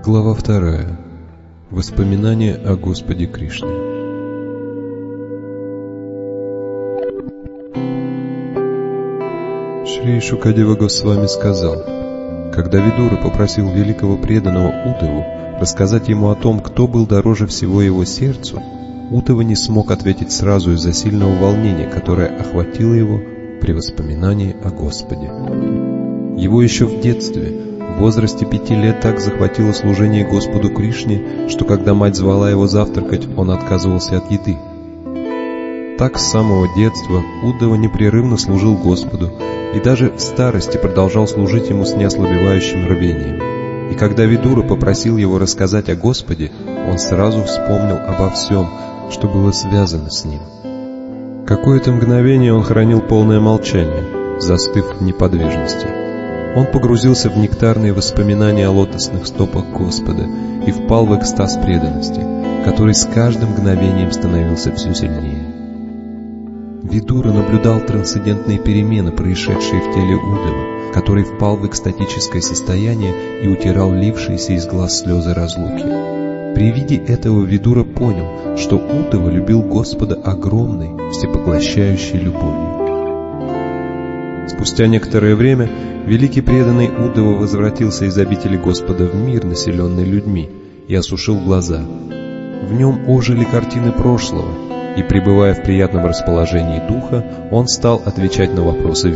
Глава 2. Воспоминания о Господе Кришне. Шри Шукадева Госвами сказал: когда Видура попросил великого преданного Уддаву рассказать ему о том, кто был дороже всего его сердцу, Уддава не смог ответить сразу из-за сильного волнения, которое охватило его при воспоминании о Господе. Его еще в детстве, в возрасте 5 лет, так захватило служение Господу Кришне, что когда мать звала его завтракать, он отказывался от еды. Так с самого детства Уддава непрерывно служил Господу и даже в старости продолжал служить Ему с неослабевающим рвением. И когда Видура попросил его рассказать о Господе, он сразу вспомнил обо всем, что было связано с ним. Какое-то мгновение он хранил полное молчание, застыв в неподвижности. Он погрузился в нектарные воспоминания о лотосных стопах Господа и впал в экстаз преданности, который с каждым мгновением становился все сильнее. Видура наблюдал трансцендентные перемены, происшедшие в теле Уддавы, который впал в экстатическое состояние и утирал лившиеся из глаз слезы разлуки. При виде этого Видура понял, что Уддава любил Господа огромной, всепоглощающей любовью. Спустя некоторое время великий преданный Уддава возвратился из обители Господа в мир, населенный людьми, и осушил глаза. В нем ожили картины прошлого, и, пребывая в приятном расположении духа, он стал отвечать на вопросы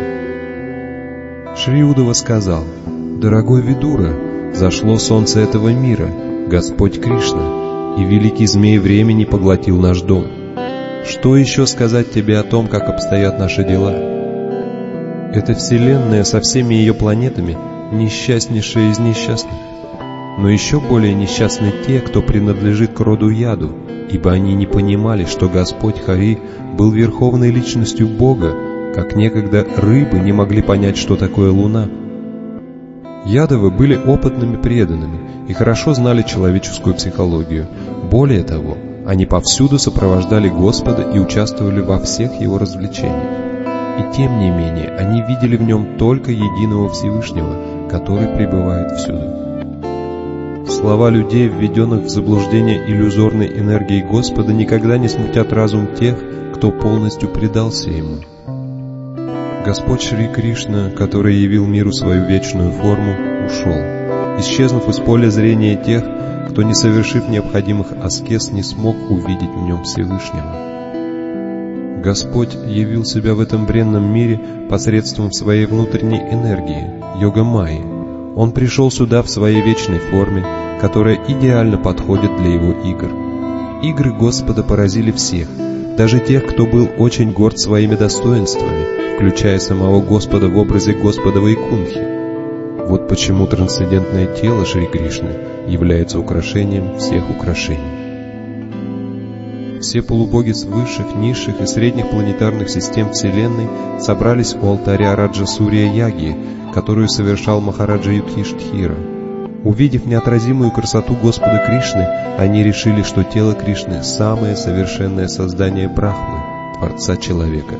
Видуры. Шри Уддава сказал: «Дорогой Видура, зашло солнце этого мира, Господь Кришна, и великий змей времени поглотил наш дом. Что еще сказать тебе о том, как обстоят наши дела? Эта вселенная со всеми ее планетами несчастнейшая из несчастных. Но еще более несчастны те, кто принадлежит к роду Яду, ибо они не понимали, что Господь Хари был верховной личностью Бога, как некогда рыбы не могли понять, что такое луна. Ядовы были опытными преданными и хорошо знали человеческую психологию. Более того, они повсюду сопровождали Господа и участвовали во всех Его развлечениях. И тем не менее, они видели в Нем только единого Всевышнего, который пребывает всюду. Слова людей, введенных в заблуждение иллюзорной энергией Господа, никогда не смутят разум тех, кто полностью предался Ему. Господь Шри Кришна, который явил миру свою вечную форму, ушел, исчезнув из поля зрения тех, кто, не совершив необходимых аскез, не смог увидеть в Нем Всевышнего. Господь явил себя в этом бренном мире посредством своей внутренней энергии, йога-майи. Он пришел сюда в своей вечной форме, которая идеально подходит для Его игр. Игры Господа поразили всех, даже тех, кто был очень горд своими достоинствами, включая самого Господа в образе Господа Вайкунтхи. Вот почему трансцендентное тело Шри Кришны является украшением всех украшений. Все полубоги с высших, низших и средних планетарных систем Вселенной собрались у алтаря Раджасурья-яги, которую совершал Махараджа Юдхиштхира. Увидев неотразимую красоту Господа Кришны, они решили, что тело Кришны – самое совершенное создание Брахмы, Творца человека.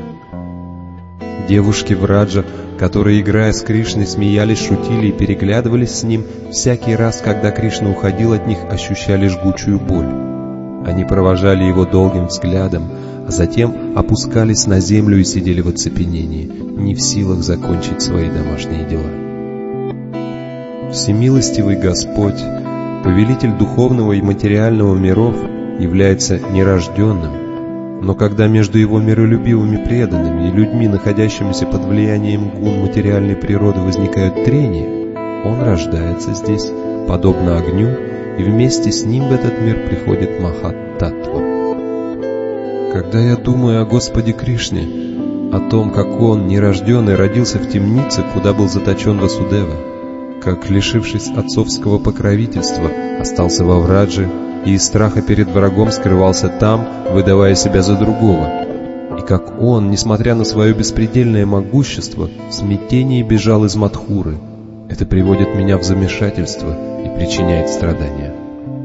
Девушки в Раджа, которые, играя с Кришной, смеялись, шутили и переглядывались с ним, всякий раз, когда Кришна уходил от них, ощущали жгучую боль. Они провожали его долгим взглядом, а затем опускались на землю и сидели в оцепенении, не в силах закончить свои домашние дела. Всемилостивый Господь, повелитель духовного и материального миров, является нерожденным, но когда между Его миролюбивыми преданными и людьми, находящимися под влиянием гун материальной природы, возникают трения, Он рождается здесь, подобно огню, и вместе с ним в этот мир приходит Махат-Таттва. Когда я думаю о Господе Кришне, о том, как Он, нерожденный, родился в темнице, куда был заточен Васудева, как, лишившись отцовского покровительства, остался во Врадже и из страха перед врагом скрывался там, выдавая себя за другого, и как Он, несмотря на свое беспредельное могущество, в смятении бежал из Мадхуры, это приводит меня в замешательство и причиняет страдания.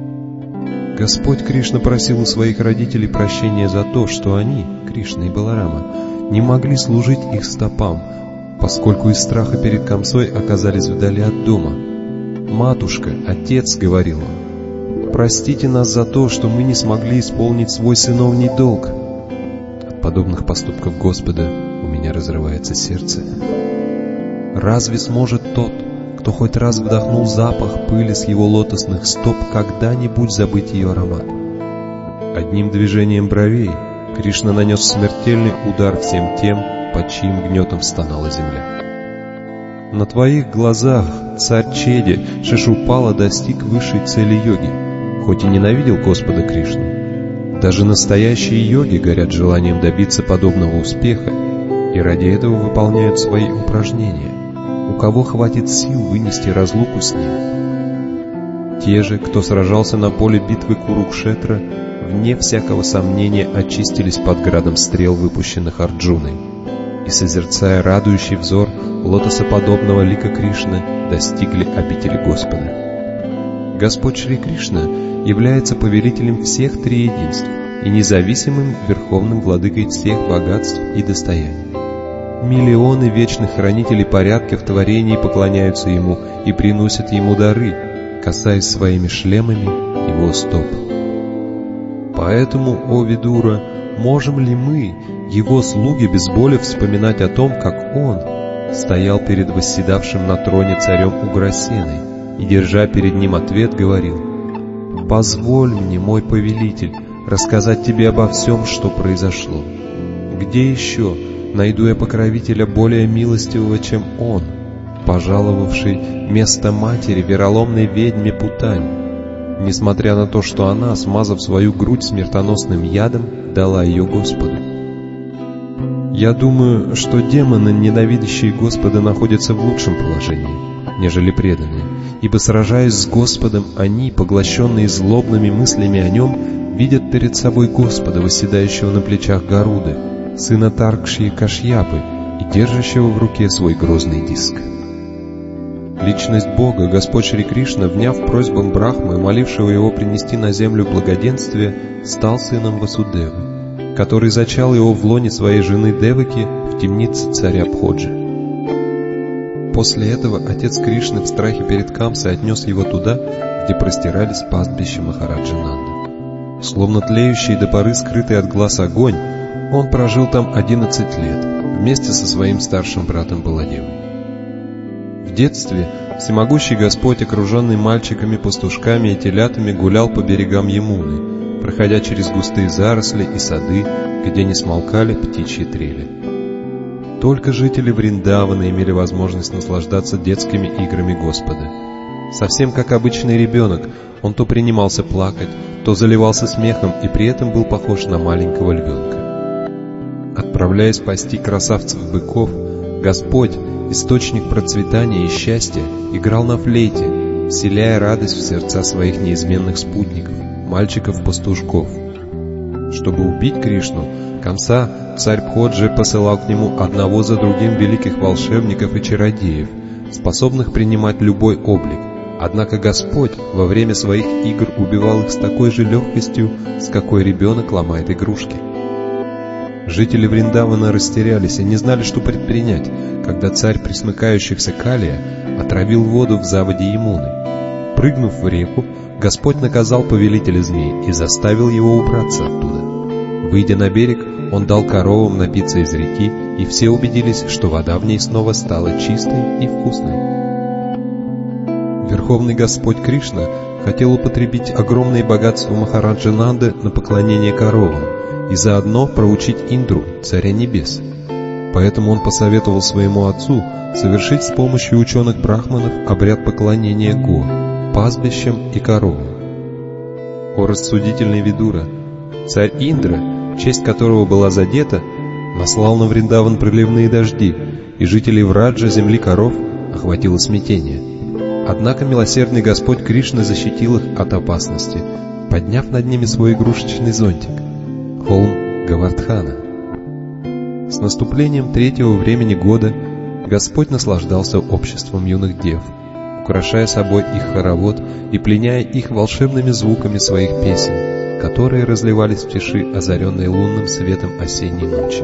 Господь Кришна просил у своих родителей прощения за то, что они, Кришна и Баларама, не могли служить их стопам, поскольку из страха перед Камсой оказались вдали от дома. «Матушка, отец», — говорил он, — «простите нас за то, что мы не смогли исполнить свой сыновний долг». От подобных поступков Господа у меня разрывается сердце. Разве сможет тот, кто хоть раз вдохнул запах пыли с его лотосных стоп, когда-нибудь забыть ее аромат? Одним движением бровей Кришна нанес смертельный удар всем тем, под чьим гнетом стонала земля. На твоих глазах царь Чеди Шишупала достиг высшей цели йоги, хоть и ненавидел Господа Кришну. Даже настоящие йоги горят желанием добиться подобного успеха и ради этого выполняют свои упражнения. У кого хватит сил вынести разлуку с ним? Те же, кто сражался на поле битвы Курукшетра, вне всякого сомнения очистились под градом стрел, выпущенных Арджуной, и, созерцая радующий взор лотосоподобного лика Кришны, достигли обители Господа. Господь Шри Кришна является повелителем всех триединств и независимым верховным владыкой всех богатств и достояний. Миллионы вечных хранителей порядка в творении поклоняются Ему и приносят Ему дары, касаясь своими шлемами Его стоп. Поэтому, о Видура, можем ли мы, Его слуги, без боли вспоминать о том, как Он стоял перед восседавшим на троне царем Уграсеной и, держа перед ним ответ, говорил: «Позволь мне, мой повелитель, рассказать тебе обо всем, что произошло. Где еще найду я покровителя более милостивого, чем он, пожаловавший место матери вероломной ведьме Путань, несмотря на то, что она, смазав свою грудь смертоносным ядом, дала ее Господу? Я думаю, что демоны, ненавидящие Господа, находятся в лучшем положении, нежели преданные, ибо, сражаясь с Господом, они, поглощенные злобными мыслями о Нем, видят перед собой Господа, восседающего на плечах Гаруды, сына Таркши и Кашьяпы, и держащего в руке свой грозный диск. Личность Бога, Господь Шри Кришна, вняв просьбам Брахмы, молившего его принести на землю благоденствие, стал сыном Васудевы, который зачал его в лоне своей жены Деваки в темнице царя Бходжи. После этого отец Кришны в страхе перед Камсой отнес его туда, где простирались пастбища Махараджи Нанды. Словно тлеющий до поры скрытый от глаз огонь, он прожил там 11 лет, вместе со своим старшим братом Баладевой. В детстве всемогущий Господь, окруженный мальчиками-пастушками и телятами, гулял по берегам Ямуны, проходя через густые заросли и сады, где не смолкали птичьи трели. Только жители Вриндавана имели возможность наслаждаться детскими играми Господа. Совсем как обычный ребенок, он то принимался плакать, то заливался смехом и при этом был похож на маленького львенка. Отправляясь пасти красавцев-быков, Господь, источник процветания и счастья, играл на флейте, вселяя радость в сердца своих неизменных спутников, мальчиков-пастушков. Чтобы убить Кришну, Камса, царь Бходжи, посылал к нему одного за другим великих волшебников и чародеев, способных принимать любой облик. Однако Господь во время своих игр убивал их с такой же легкостью, с какой ребенок ломает игрушки. Жители Вриндавана растерялись и не знали, что предпринять, когда царь пресмыкающихся Калия отравил воду в заводе Ямуны. Прыгнув в реку, Господь наказал повелителя змей и заставил его убраться оттуда. Выйдя на берег, он дал коровам напиться из реки, и все убедились, что вода в ней снова стала чистой и вкусной. Верховный Господь Кришна хотел употребить огромные богатства Махараджи Нанды на поклонение коровам и заодно проучить Индру, царя небес. Поэтому он посоветовал своему отцу совершить с помощью ученых-брахманов обряд поклонения Го, пастбищам и коровам. О рассудительный Видура! Царь Индра, честь которого была задета, наслал на Вриндаван проливные дожди, и жителей Враджа, земли коров, охватило смятение. Однако милосердный Господь Кришна защитил их от опасности, подняв над ними свой игрушечный зонтик — холм Гавардхана. С наступлением третьего времени года Господь наслаждался обществом юных дев, украшая собой их хоровод и пленяя их волшебными звуками своих песен, которые разливались в тиши, озаренной лунным светом осенней ночи.